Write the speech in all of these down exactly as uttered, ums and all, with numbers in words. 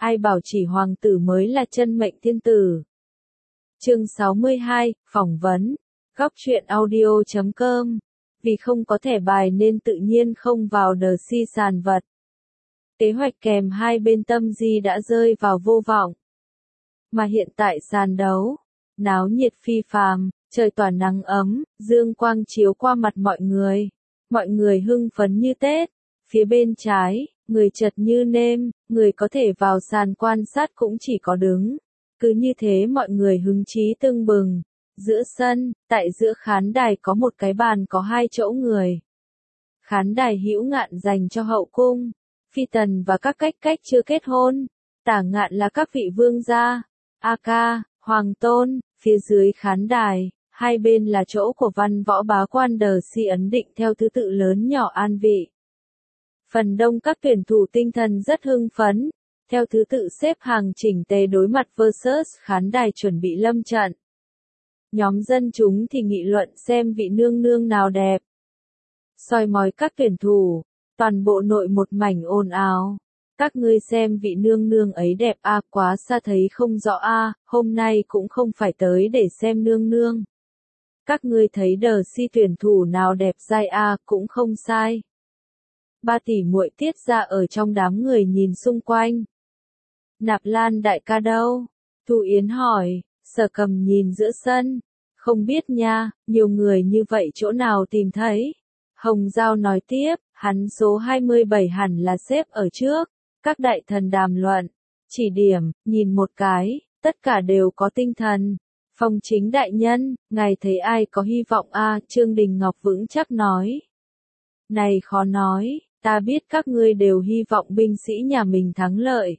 ai bảo chỉ hoàng tử mới là chân mệnh thiên tử. Chương sáu mươi hai, phỏng vấn. Góc truyện audio chấm com. Vì không có thẻ bài nên tự nhiên không vào đờ si sàn vật. Kế hoạch kèm hai bên Tâm Di đã rơi vào vô vọng. Mà hiện tại sàn đấu, náo nhiệt phi phàm, trời tỏa nắng ấm, dương quang chiếu qua mặt mọi người. Mọi người hưng phấn như Tết. Phía bên trái, người chật như nêm, người có thể vào sàn quan sát cũng chỉ có đứng. Cứ như thế mọi người hứng chí tưng bừng. Giữa sân, tại giữa khán đài có một cái bàn có hai chỗ người. Khán đài hữu ngạn dành cho hậu cung, phi tần và các cách cách chưa kết hôn. Tả ngạn là các vị vương gia, a ca, hoàng tôn. Phía dưới khán đài, hai bên là chỗ của văn võ bá quan đờ si ấn định theo thứ tự lớn nhỏ an vị. Phần đông các tuyển thủ tinh thần rất hưng phấn, theo thứ tự xếp hàng chỉnh tề đối mặt versus khán đài chuẩn bị lâm trận. Nhóm dân chúng thì nghị luận xem vị nương nương nào đẹp. Soi mói các tuyển thủ, toàn bộ nội một mảnh ồn ào. Các ngươi xem vị nương nương ấy đẹp a à, quá xa thấy không rõ a à, hôm nay cũng không phải tới để xem nương nương. Các ngươi thấy đờ si tuyển thủ nào đẹp dai a à, cũng không sai. Ba tỷ muội tiết ra ở trong đám người nhìn xung quanh. Nạp Lan đại ca đâu? Thu Yến hỏi. Sở Cầm nhìn giữa sân. Không biết nha, nhiều người như vậy chỗ nào tìm thấy. Hồng Giao nói tiếp, hắn số hai mươi bảy hẳn là xếp ở trước. Các đại thần đàm luận, chỉ điểm, nhìn một cái, tất cả đều có tinh thần. Phong Chính đại nhân, ngài thấy ai có hy vọng a? À, Trương Đình Ngọc vững chắc nói. Này khó nói, ta biết các ngươi đều hy vọng binh sĩ nhà mình thắng lợi.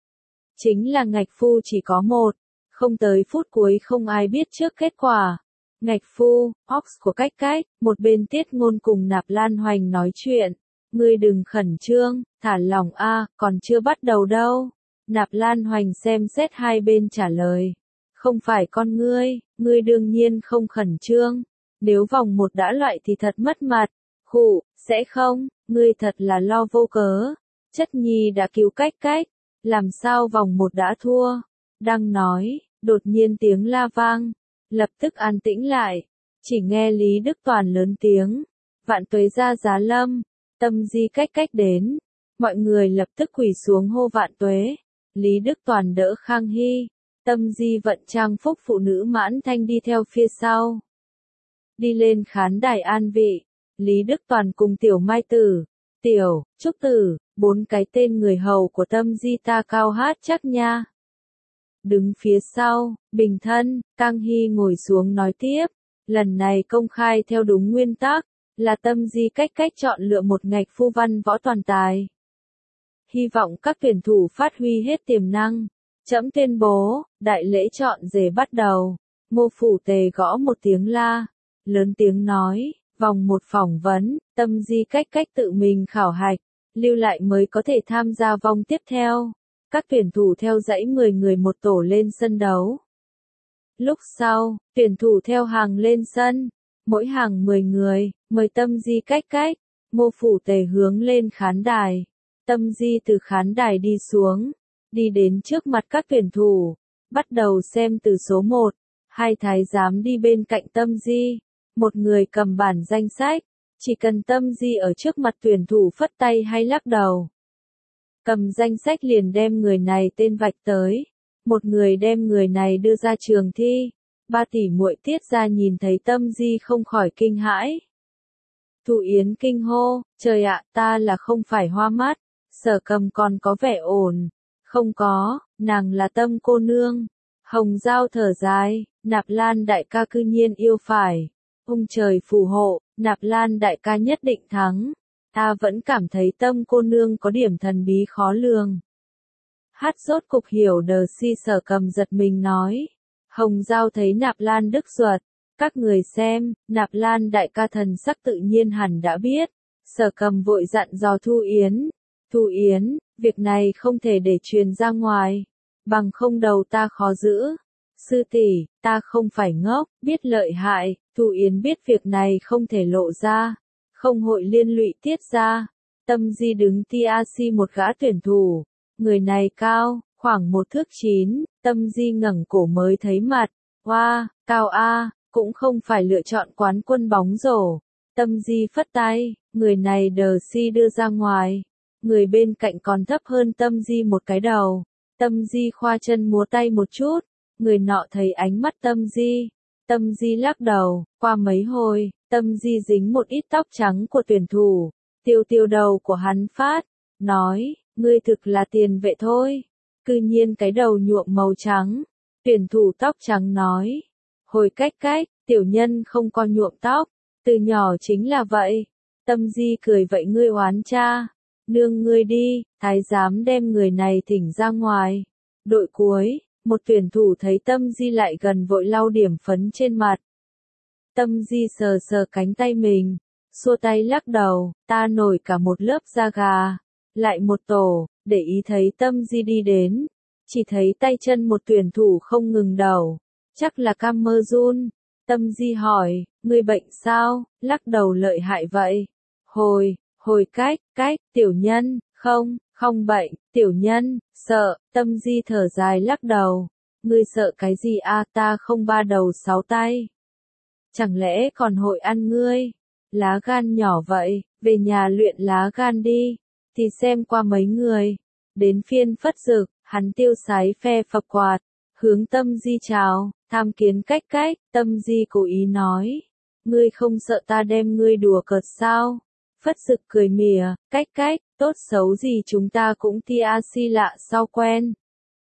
Chính là ngạch phu chỉ có một, không tới phút cuối không ai biết trước kết quả. Ngạch phu, Ox của cách cách, một bên Tiết Ngôn cùng Nạp Lan Hoành nói chuyện. Ngươi đừng khẩn trương, thả lỏng a, à, còn chưa bắt đầu đâu. Nạp Lan Hoành xem xét hai bên trả lời. Không phải con ngươi, ngươi đương nhiên không khẩn trương. Nếu vòng một đã loại thì thật mất mặt. Khụ, sẽ không, ngươi thật là lo vô cớ. Chất nhi đã cứu cách cách. Làm sao vòng một đã thua? Đang nói, đột nhiên tiếng la vang. Lập tức an tĩnh lại. Chỉ nghe Lý Đức Toàn lớn tiếng. Vạn tuế ra giá lâm. Tâm Di cách cách đến. Mọi người lập tức quỳ xuống hô vạn tuế. Lý Đức Toàn đỡ Khang Hy. Tâm Di vận trang phúc phụ nữ mãn thanh đi theo phía sau. Đi lên khán đài an vị. Lý Đức Toàn cùng Tiểu Mai Tử, Tiểu, Trúc Tử, bốn cái tên người hầu của Tâm Di ta cao hát chắc nha. Đứng phía sau, Bình Thân, Cang Hy ngồi xuống nói tiếp. Lần này công khai theo đúng nguyên tắc. Là Tâm Di cách cách chọn lựa một ngạch phu văn võ toàn tài. Hy vọng các tuyển thủ phát huy hết tiềm năng. Trẫm tuyên bố, đại lễ chọn rể bắt đầu. Ngô Phủ Tề gõ một tiếng la. Lớn tiếng nói, vòng một phỏng vấn, Tâm Di cách cách tự mình khảo hạch. Lưu lại mới có thể tham gia vòng tiếp theo. Các tuyển thủ theo dãy mười người một tổ lên sân đấu. Lúc sau, tuyển thủ theo hàng lên sân. Mỗi hàng mười người, mời Tâm Di cách cách. Ngô Phủ Tề hướng lên khán đài. Tâm Di từ khán đài đi xuống. Đi đến trước mặt các tuyển thủ. Bắt đầu xem từ số một. Hai thái giám đi bên cạnh Tâm Di. Một người cầm bản danh sách. Chỉ cần Tâm Di ở trước mặt tuyển thủ phất tay hay lắc đầu. Cầm danh sách liền đem người này tên vạch tới. Một người đem người này đưa ra trường thi. Ba tỷ muội Tiết ra nhìn thấy Tâm Di không khỏi kinh hãi. Thu Yến kinh hô, trời ạ, ta là không phải hoa mắt. Sở Cầm còn có vẻ ổn. Không có, nàng là Tâm cô nương. Hồng Giao thở dài, Nạp Lan đại ca cư nhiên yêu phải. Ông trời phù hộ, Nạp Lan đại ca nhất định thắng. Ta vẫn cảm thấy Tâm cô nương có điểm thần bí khó lường. Hát rốt cục hiểu đờ si Sở Cầm giật mình nói. Hồng Giao thấy Nạp Lan đức ruột. Các người xem, Nạp Lan đại ca thần sắc tự nhiên hẳn đã biết. Sở Cầm vội dặn dò Thu Yến. Thu Yến, việc này không thể để truyền ra ngoài. Bằng không đầu ta khó giữ. Sư tỷ, ta không phải ngốc, biết lợi hại. Thu Yến biết việc này không thể lộ ra. Không hội liên lụy Tiết ra. Tâm Di đứng ti a xê một gã tuyển thủ. Người này cao, khoảng một thước chín, Tâm Di ngẩng cổ mới thấy mặt. Oa, wow, cao a, cũng không phải lựa chọn quán quân bóng rổ. Tâm Di phất tay, người này đờ si đưa ra ngoài. Người bên cạnh còn thấp hơn Tâm Di một cái đầu. Tâm Di khoa chân múa tay một chút. Người nọ thấy ánh mắt Tâm Di. Tâm Di lắc đầu, qua mấy hồi, Tâm Di dính một ít tóc trắng của tuyển thủ. Tiêu tiêu đầu của hắn phát, nói, ngươi thực là tiền vệ thôi. Cư nhiên cái đầu nhuộm màu trắng. Tuyển thủ tóc trắng nói, hồi cách cách, tiểu nhân không có nhuộm tóc, từ nhỏ chính là vậy. Tâm Di cười vậy ngươi oán cha, nương ngươi đi, thái giám đem người này thỉnh ra ngoài. Đội cuối, một tuyển thủ thấy Tâm Di lại gần vội lau điểm phấn trên mặt. Tâm Di sờ sờ cánh tay mình, xua tay lắc đầu, ta nổi cả một lớp da gà. Lại một tổ, để ý thấy Tâm Di đi đến. Chỉ thấy tay chân một tuyển thủ không ngừng đầu. Chắc là Camerun. Tâm Di hỏi, ngươi bệnh sao? Lắc đầu lợi hại vậy. Hồi, hồi cách, cách, tiểu nhân, không, không bệnh, tiểu nhân, sợ. Tâm Di thở dài lắc đầu. Ngươi sợ cái gì a? Ta không ba đầu sáu tay. Chẳng lẽ còn hội ăn ngươi? Lá gan nhỏ vậy, về nhà luyện lá gan đi. Thì xem qua mấy người. Đến phiên Phất Dực, hắn tiêu sái phe phập quạt. Hướng Tâm Di chào, tham kiến cách cách. Tâm Di cố ý nói. Ngươi không sợ ta đem ngươi đùa cợt sao? Phất Dực cười mỉa, cách cách, tốt xấu gì chúng ta cũng tia si lạ sao quen.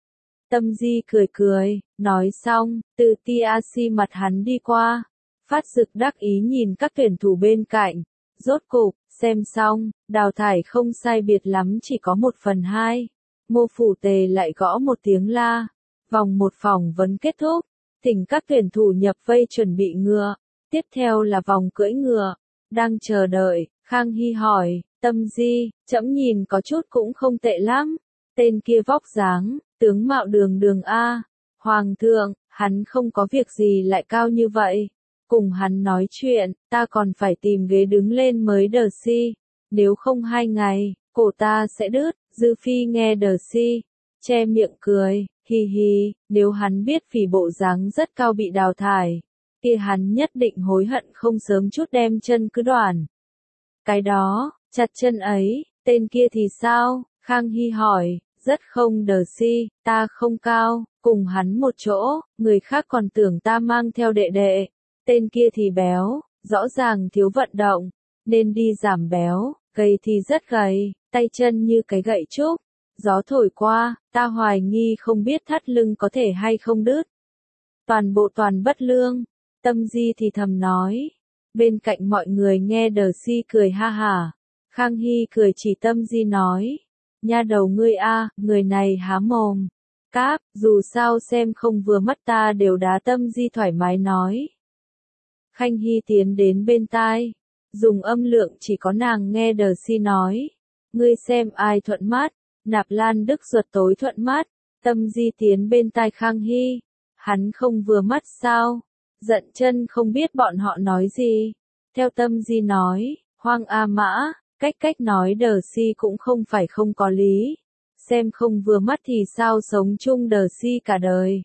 Tâm Di cười cười, nói xong, từ tia si mặt hắn đi qua. Phát Dực đắc ý nhìn các tuyển thủ bên cạnh. Rốt cục, xem xong, đào thải không sai biệt lắm chỉ có một phần hai. Ngô Phủ Tề lại gõ một tiếng la. Vòng một phỏng vấn kết thúc. Thỉnh các tuyển thủ nhập vây chuẩn bị ngựa. Tiếp theo là vòng cưỡi ngựa. Đang chờ đợi, Khang Hy hỏi, Tâm Di, trẫm nhìn có chút cũng không tệ lắm. Tên kia vóc dáng, tướng mạo đường đường A. Hoàng thượng, hắn không có việc gì lại cao như vậy. Cùng hắn nói chuyện, ta còn phải tìm ghế đứng lên mới đờ si. Nếu không hai ngày, cổ ta sẽ đứt. Dư Phi nghe đờ si, che miệng cười, hi hi, nếu hắn biết phỉ bộ dáng rất cao bị đào thải, kia hắn nhất định hối hận không sớm chút đem chân cứ đoản. Cái đó, chặt chân ấy, tên kia thì sao? Khang Hy hỏi, rất không đờ si, ta không cao, cùng hắn một chỗ, người khác còn tưởng ta mang theo đệ đệ. Tên kia thì béo, rõ ràng thiếu vận động, nên đi giảm béo, gầy thì rất gầy, tay chân như cái gậy trúc. Gió thổi qua, ta hoài nghi không biết thắt lưng có thể hay không đứt. Toàn bộ toàn bất lương. Tâm Di thì thầm nói. Bên cạnh mọi người nghe đờ si cười ha hả. Khang Hy cười chỉ Tâm Di nói. Nha đầu ngươi a, người này há mồm. Cáp, dù sao xem không vừa mắt ta đều đá. Tâm Di thoải mái nói. Khanh Hy tiến đến bên tai. Dùng âm lượng chỉ có nàng nghe đờ si nói. Ngươi xem ai thuận mắt. Nạp Lan Đức Duật tối thuận mắt. Tâm Di tiến bên tai Khang Hy. Hắn không vừa mắt sao? Giận chân không biết bọn họ nói gì. Theo Tâm Di nói, Hoang A Mã, cách cách nói đờ si cũng không phải không có lý. Xem không vừa mắt thì sao sống chung đờ si cả đời.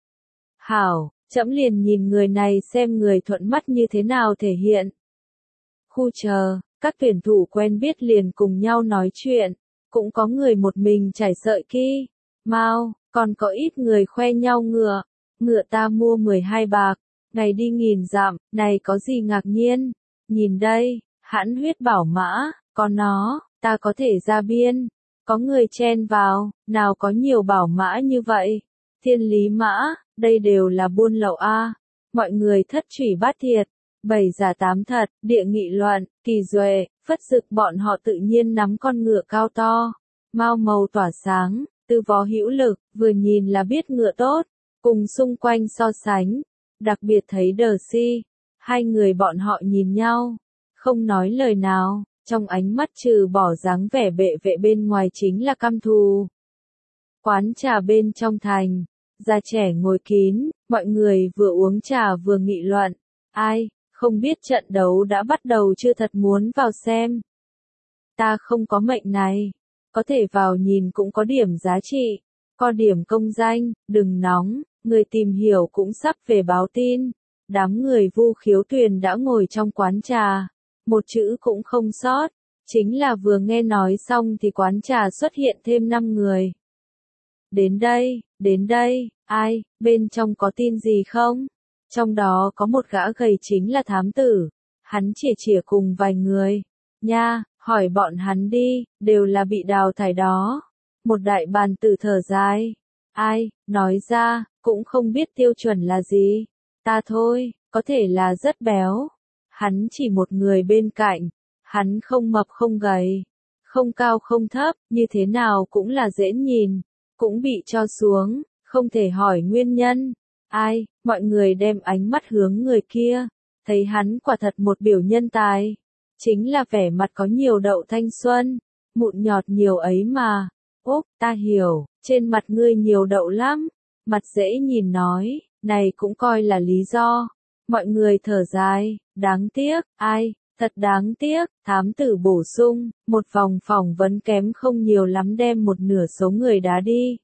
Hảo, trẫm liền nhìn người này xem người thuận mắt như thế nào thể hiện. Khu chờ, các tuyển thủ quen biết liền cùng nhau nói chuyện. Cũng có người một mình trải sợi ki, mau, còn có ít người khoe nhau ngựa. Ngựa ta mua mười hai bạc, ngày đi nghìn dặm, này có gì ngạc nhiên. Nhìn đây, hãn huyết bảo mã, có nó, ta có thể ra biên. Có người chen vào, nào có nhiều bảo mã như vậy. Thiên lý mã, đây đều là buôn lậu a. Mọi người thất thủy bát thiệt, bảy giả tám thật, địa nghị luận, Kỳ Duệ, Phất Dực bọn họ tự nhiên nắm con ngựa cao to, mao màu tỏa sáng, tư vó hữu lực, vừa nhìn là biết ngựa tốt, cùng xung quanh so sánh, đặc biệt thấy đờ si, hai người bọn họ nhìn nhau, không nói lời nào, trong ánh mắt trừ bỏ dáng vẻ bệ vệ bên ngoài chính là căm thù. Quán trà bên trong thành, già trẻ ngồi kín, mọi người vừa uống trà vừa nghị luận, ai, không biết trận đấu đã bắt đầu chưa thật muốn vào xem. Ta không có mệnh này, có thể vào nhìn cũng có điểm giá trị, có điểm công danh, đừng nóng, người tìm hiểu cũng sắp về báo tin. Đám người Vu Khiếu Tuyền đã ngồi trong quán trà, một chữ cũng không sót, chính là vừa nghe nói xong thì quán trà xuất hiện thêm năm người. Đến đây, đến đây, ai, bên trong có tin gì không? Trong đó có một gã gầy chính là thám tử, hắn chìa chìa cùng vài người. Nha, hỏi bọn hắn đi, đều là bị đào thải đó. Một đại bàn tử thở dài. Ai, nói ra, cũng không biết tiêu chuẩn là gì. Ta thôi, có thể là rất béo. Hắn chỉ một người bên cạnh, hắn không mập không gầy, không cao không thấp, như thế nào cũng là dễ nhìn, cũng bị cho xuống, không thể hỏi nguyên nhân. Ai, mọi người đem ánh mắt hướng người kia, thấy hắn quả thật một biểu nhân tài, chính là vẻ mặt có nhiều đậu thanh xuân, mụn nhọt nhiều ấy mà. Úc, ta hiểu, trên mặt ngươi nhiều đậu lắm, mặt dễ nhìn nói, này cũng coi là lý do. Mọi người thở dài, đáng tiếc, ai, thật đáng tiếc, thám tử bổ sung, một vòng phỏng vấn kém không nhiều lắm đem một nửa số người đá đi.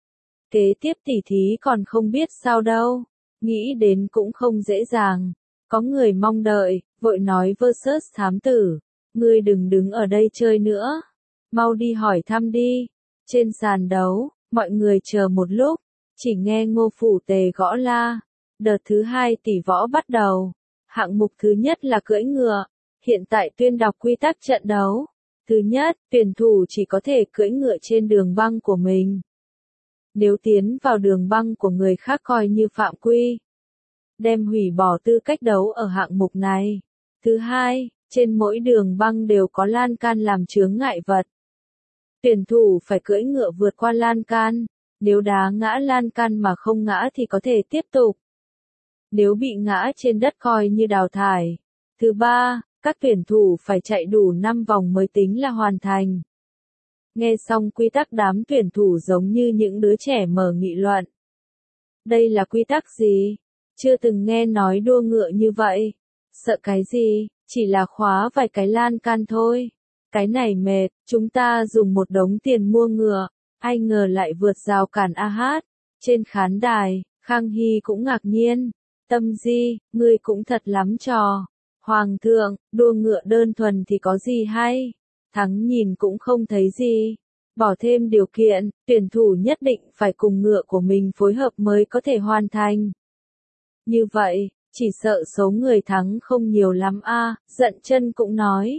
Kế tiếp tỉ thí còn không biết sao đâu, nghĩ đến cũng không dễ dàng. Có người mong đợi, vội nói versus thám tử, ngươi đừng đứng ở đây chơi nữa, mau đi hỏi thăm đi. Trên sàn đấu, mọi người chờ một lúc, chỉ nghe Ngô Phủ Tề gõ la. Đợt thứ hai tỷ võ bắt đầu. Hạng mục thứ nhất là cưỡi ngựa. Hiện tại tuyên đọc quy tắc trận đấu. Thứ nhất, tuyển thủ chỉ có thể cưỡi ngựa trên đường băng của mình. Nếu tiến vào đường băng của người khác coi như phạm quy, đem hủy bỏ tư cách đấu ở hạng mục này. Thứ hai, trên mỗi đường băng đều có lan can làm chướng ngại vật. Tuyển thủ phải cưỡi ngựa vượt qua lan can. Nếu đá ngã lan can mà không ngã thì có thể tiếp tục. Nếu bị ngã trên đất coi như đào thải. Thứ ba, các tuyển thủ phải chạy đủ năm vòng mới tính là hoàn thành. Nghe xong quy tắc đám tuyển thủ giống như những đứa trẻ mở nghị luận. Đây là quy tắc gì? Chưa từng nghe nói đua ngựa như vậy. Sợ cái gì? Chỉ là khóa vài cái lan can thôi. Cái này mệt, chúng ta dùng một đống tiền mua ngựa. Ai ngờ lại vượt rào cản a hát. Trên khán đài, Khang Hy cũng ngạc nhiên. Tâm Di, ngươi cũng thật lắm trò. Hoàng thượng, đua ngựa đơn thuần thì có gì hay? Thắng nhìn cũng không thấy gì. Bỏ thêm điều kiện, tuyển thủ nhất định phải cùng ngựa của mình phối hợp mới có thể hoàn thành. Như vậy, chỉ sợ số người thắng không nhiều lắm a, Giận Chân cũng nói.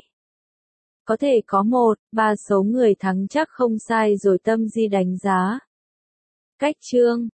Có thể có một, ba số người thắng chắc không sai rồi. Tâm Di đánh giá. Cách chương